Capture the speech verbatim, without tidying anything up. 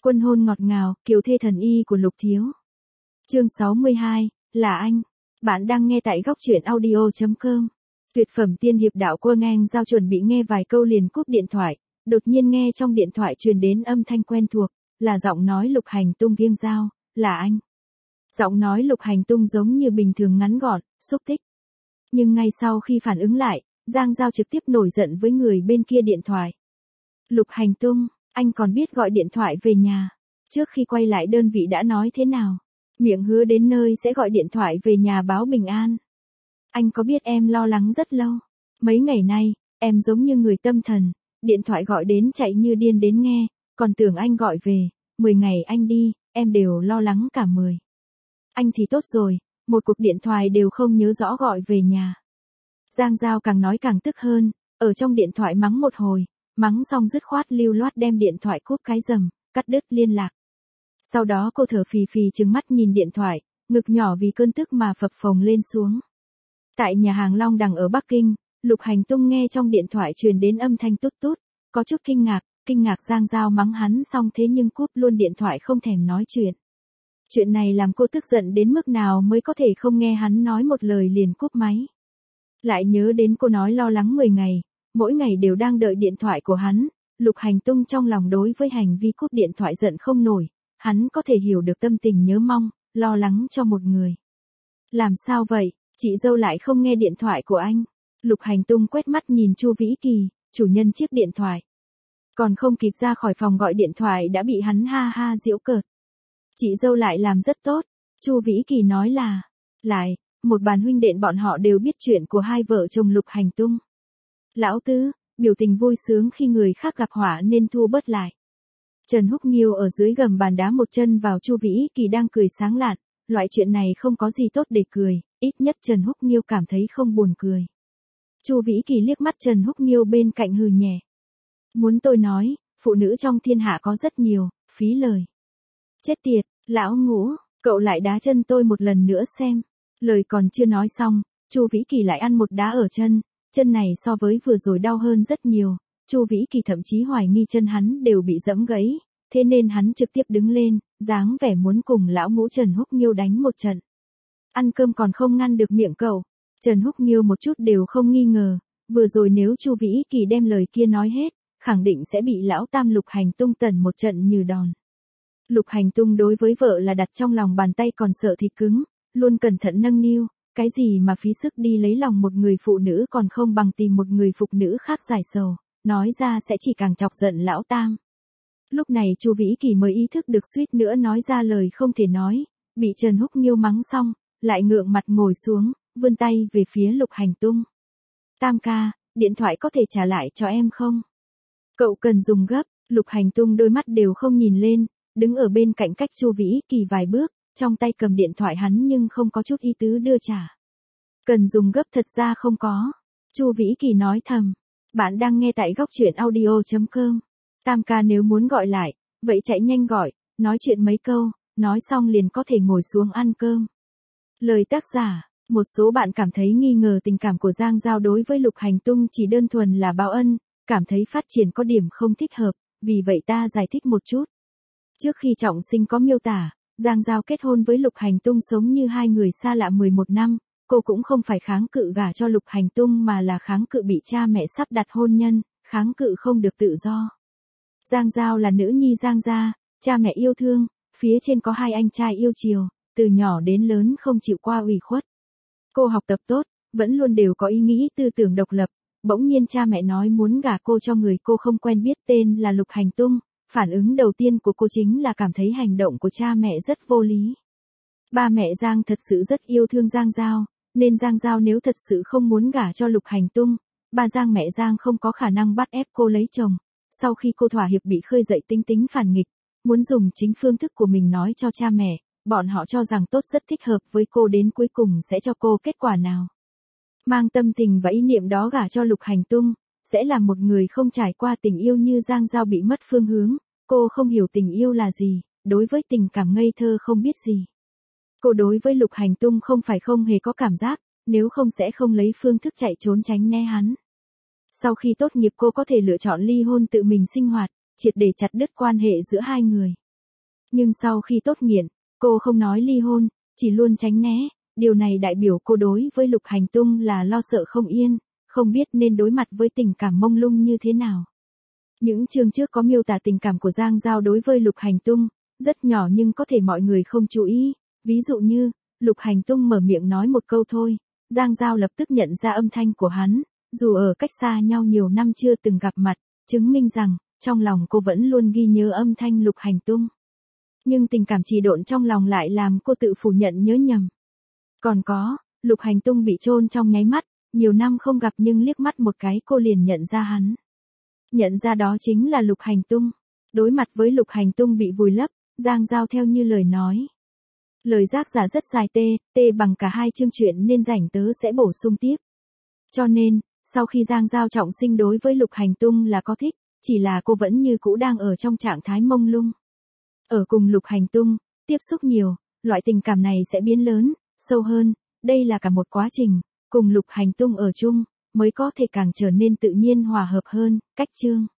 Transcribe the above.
Quân hôn ngọt ngào, kiều thê thần y của Lục Thiếu. Chương sáu mươi hai, là anh. Bạn đang nghe tại góc truyện audio chấm com. Tuyệt phẩm tiên hiệp đạo Quơ Ngang Giao chuẩn bị nghe vài câu liền cúp điện thoại, đột nhiên nghe trong điện thoại truyền đến âm thanh quen thuộc, là giọng nói Lục Hành Tung Kiêng Giao, là anh. Giọng nói Lục Hành Tung giống như bình thường ngắn gọn, xúc tích. Nhưng ngay sau khi phản ứng lại, Giang Giao trực tiếp nổi giận với người bên kia điện thoại. Lục Hành Tung, anh còn biết gọi điện thoại về nhà. Trước khi quay lại đơn vị đã nói thế nào? Miệng hứa đến nơi sẽ gọi điện thoại về nhà báo bình an. Anh có biết em lo lắng rất lâu. Mấy ngày nay, em giống như người tâm thần, điện thoại gọi đến chạy như điên đến nghe, còn tưởng anh gọi về, mười ngày anh đi, em đều lo lắng cả mười. Anh thì tốt rồi, một cuộc điện thoại đều không nhớ rõ gọi về nhà. Giang Giao càng nói càng tức hơn, ở trong điện thoại mắng một hồi, mắng xong dứt khoát lưu loát đem điện thoại cúp cái rầm, cắt đứt liên lạc. Sau đó cô thở phì phì trừng mắt nhìn điện thoại, ngực nhỏ vì cơn tức mà phập phồng lên xuống. Tại nhà hàng Long Đằng ở Bắc Kinh, Lục Hành Tung nghe trong điện thoại truyền đến âm thanh tút tút, có chút kinh ngạc, kinh ngạc Giang Giao mắng hắn xong thế nhưng cúp luôn điện thoại không thèm nói chuyện. Chuyện này làm cô tức giận đến mức nào mới có thể không nghe hắn nói một lời liền cúp máy. Lại nhớ đến cô nói lo lắng mười ngày, mỗi ngày đều đang đợi điện thoại của hắn, Lục Hành Tung trong lòng đối với hành vi cúp điện thoại giận không nổi, hắn có thể hiểu được tâm tình nhớ mong, lo lắng cho một người. Làm sao vậy, chị dâu lại không nghe điện thoại của anh? Lục Hành Tung quét mắt nhìn Chu Vĩ Kỳ, chủ nhân chiếc điện thoại. Còn không kịp ra khỏi phòng gọi điện thoại đã bị hắn ha ha giễu cợt. Chị dâu lại làm rất tốt, Chu Vĩ Kỳ nói là, lại, một bàn huynh đệ bọn họ đều biết chuyện của hai vợ chồng Lục Hành Tung. Lão Tứ, biểu tình vui sướng khi người khác gặp họa nên thu bớt lại. Trần Húc Nghiêu ở dưới gầm bàn đá một chân vào Chu Vĩ Kỳ đang cười sáng lạn, loại chuyện này không có gì tốt để cười, ít nhất Trần Húc Nghiêu cảm thấy không buồn cười. Chu Vĩ Kỳ liếc mắt Trần Húc Nghiêu bên cạnh hừ nhẹ. Muốn tôi nói, phụ nữ trong thiên hạ có rất nhiều, phí lời. Chết tiệt, lão Ngũ, cậu lại đá chân tôi một lần nữa xem. Lời còn chưa nói xong, Chu Vĩ Kỳ lại ăn một đá ở chân, chân này so với vừa rồi đau hơn rất nhiều. Chu Vĩ Kỳ thậm chí hoài nghi chân hắn đều bị giẫm gãy, thế nên hắn trực tiếp đứng lên, dáng vẻ muốn cùng lão Ngũ Trần Húc Nghiêu đánh một trận. Ăn cơm còn không ngăn được miệng cậu. Trần Húc Nghiêu một chút đều không nghi ngờ, vừa rồi nếu Chu Vĩ Kỳ đem lời kia nói hết, khẳng định sẽ bị lão tam Lục Hành Tung tẩn một trận như đòn. Lục Hành Tung đối với vợ là đặt trong lòng bàn tay còn sợ thịt cứng, luôn cẩn thận nâng niu, cái gì mà phí sức đi lấy lòng một người phụ nữ còn không bằng tìm một người phụ nữ khác giải sầu, nói ra sẽ chỉ càng chọc giận lão tam. Lúc này Chu Vĩ Kỳ mới ý thức được suýt nữa nói ra lời không thể nói, bị Trần Húc Nghiêu mắng xong, lại ngượng mặt ngồi xuống, vươn tay về phía Lục Hành Tung. Tam ca, điện thoại có thể trả lại cho em không? Cậu cần dùng gấp. Lục Hành Tung đôi mắt đều không nhìn lên, đứng ở bên cạnh cách Chu Vĩ Kỳ vài bước, trong tay cầm điện thoại hắn nhưng không có chút ý tứ đưa trả. Cần dùng gấp thật ra không có. Chu Vĩ Kỳ nói thầm. Bạn đang nghe tại góc truyện audio chấm com. Tam ca nếu muốn gọi lại, vậy chạy nhanh gọi, nói chuyện mấy câu, nói xong liền có thể ngồi xuống ăn cơm. Lời tác giả, một số bạn cảm thấy nghi ngờ tình cảm của Giang Giao đối với Lục Hành Tung chỉ đơn thuần là báo ân, cảm thấy phát triển có điểm không thích hợp, vì vậy ta giải thích một chút. Trước khi Trọng Sinh có miêu tả, Giang Giao kết hôn với Lục Hành Tung sống như hai người xa lạ mười một năm, cô cũng không phải kháng cự gả cho Lục Hành Tung mà là kháng cự bị cha mẹ sắp đặt hôn nhân, kháng cự không được tự do. Giang Giao là nữ nhi Giang gia, cha mẹ yêu thương, phía trên có hai anh trai yêu chiều, từ nhỏ đến lớn không chịu qua ủy khuất. Cô học tập tốt, vẫn luôn đều có ý nghĩ tư tưởng độc lập, bỗng nhiên cha mẹ nói muốn gả cô cho người cô không quen biết tên là Lục Hành Tung, phản ứng đầu tiên của cô chính là cảm thấy hành động của cha mẹ rất vô lý. Ba mẹ Giang thật sự rất yêu thương Giang Giao, nên Giang Giao nếu thật sự không muốn gả cho Lục Hành Tung, ba Giang mẹ Giang không có khả năng bắt ép cô lấy chồng. Sau khi cô thỏa hiệp bị khơi dậy tính tính phản nghịch, muốn dùng chính phương thức của mình nói cho cha mẹ, bọn họ cho rằng tốt rất thích hợp với cô đến cuối cùng sẽ cho cô kết quả nào. Mang tâm tình và ý niệm đó gả cho Lục Hành Tung, sẽ là một người không trải qua tình yêu như Giang Giao bị mất phương hướng, cô không hiểu tình yêu là gì, đối với tình cảm ngây thơ không biết gì. Cô đối với Lục Hành Tung không phải không hề có cảm giác, nếu không sẽ không lấy phương thức chạy trốn tránh né hắn. Sau khi tốt nghiệp cô có thể lựa chọn ly hôn tự mình sinh hoạt, triệt để chặt đứt quan hệ giữa hai người. Nhưng sau khi tốt nghiện, cô không nói ly hôn, chỉ luôn tránh né, điều này đại biểu cô đối với Lục Hành Tung là lo sợ không yên, không biết nên đối mặt với tình cảm mông lung như thế nào. Những chương trước có miêu tả tình cảm của Giang Giao đối với Lục Hành Tung, rất nhỏ nhưng có thể mọi người không chú ý, ví dụ như, Lục Hành Tung mở miệng nói một câu thôi, Giang Giao lập tức nhận ra âm thanh của hắn, dù ở cách xa nhau nhiều năm chưa từng gặp mặt, chứng minh rằng, trong lòng cô vẫn luôn ghi nhớ âm thanh Lục Hành Tung. Nhưng tình cảm trì độn trong lòng lại làm cô tự phủ nhận nhớ nhầm. Còn có, Lục Hành Tung bị chôn trong nháy mắt, nhiều năm không gặp nhưng liếc mắt một cái cô liền nhận ra hắn. Nhận ra đó chính là Lục Hành Tung. Đối mặt với Lục Hành Tung bị vùi lấp, Giang Giao theo như lời nói. Lời giác giả rất dài tê, tê bằng cả hai chương truyện nên rảnh tớ sẽ bổ sung tiếp. Cho nên, sau khi Giang Giao trọng sinh đối với Lục Hành Tung là có thích, chỉ là cô vẫn như cũ đang ở trong trạng thái mông lung. Ở cùng Lục Hành Tung, tiếp xúc nhiều, loại tình cảm này sẽ biến lớn, sâu hơn, đây là cả một quá trình, cùng Lục Hành Tung ở chung, mới có thể càng trở nên tự nhiên hòa hợp hơn, cách chương.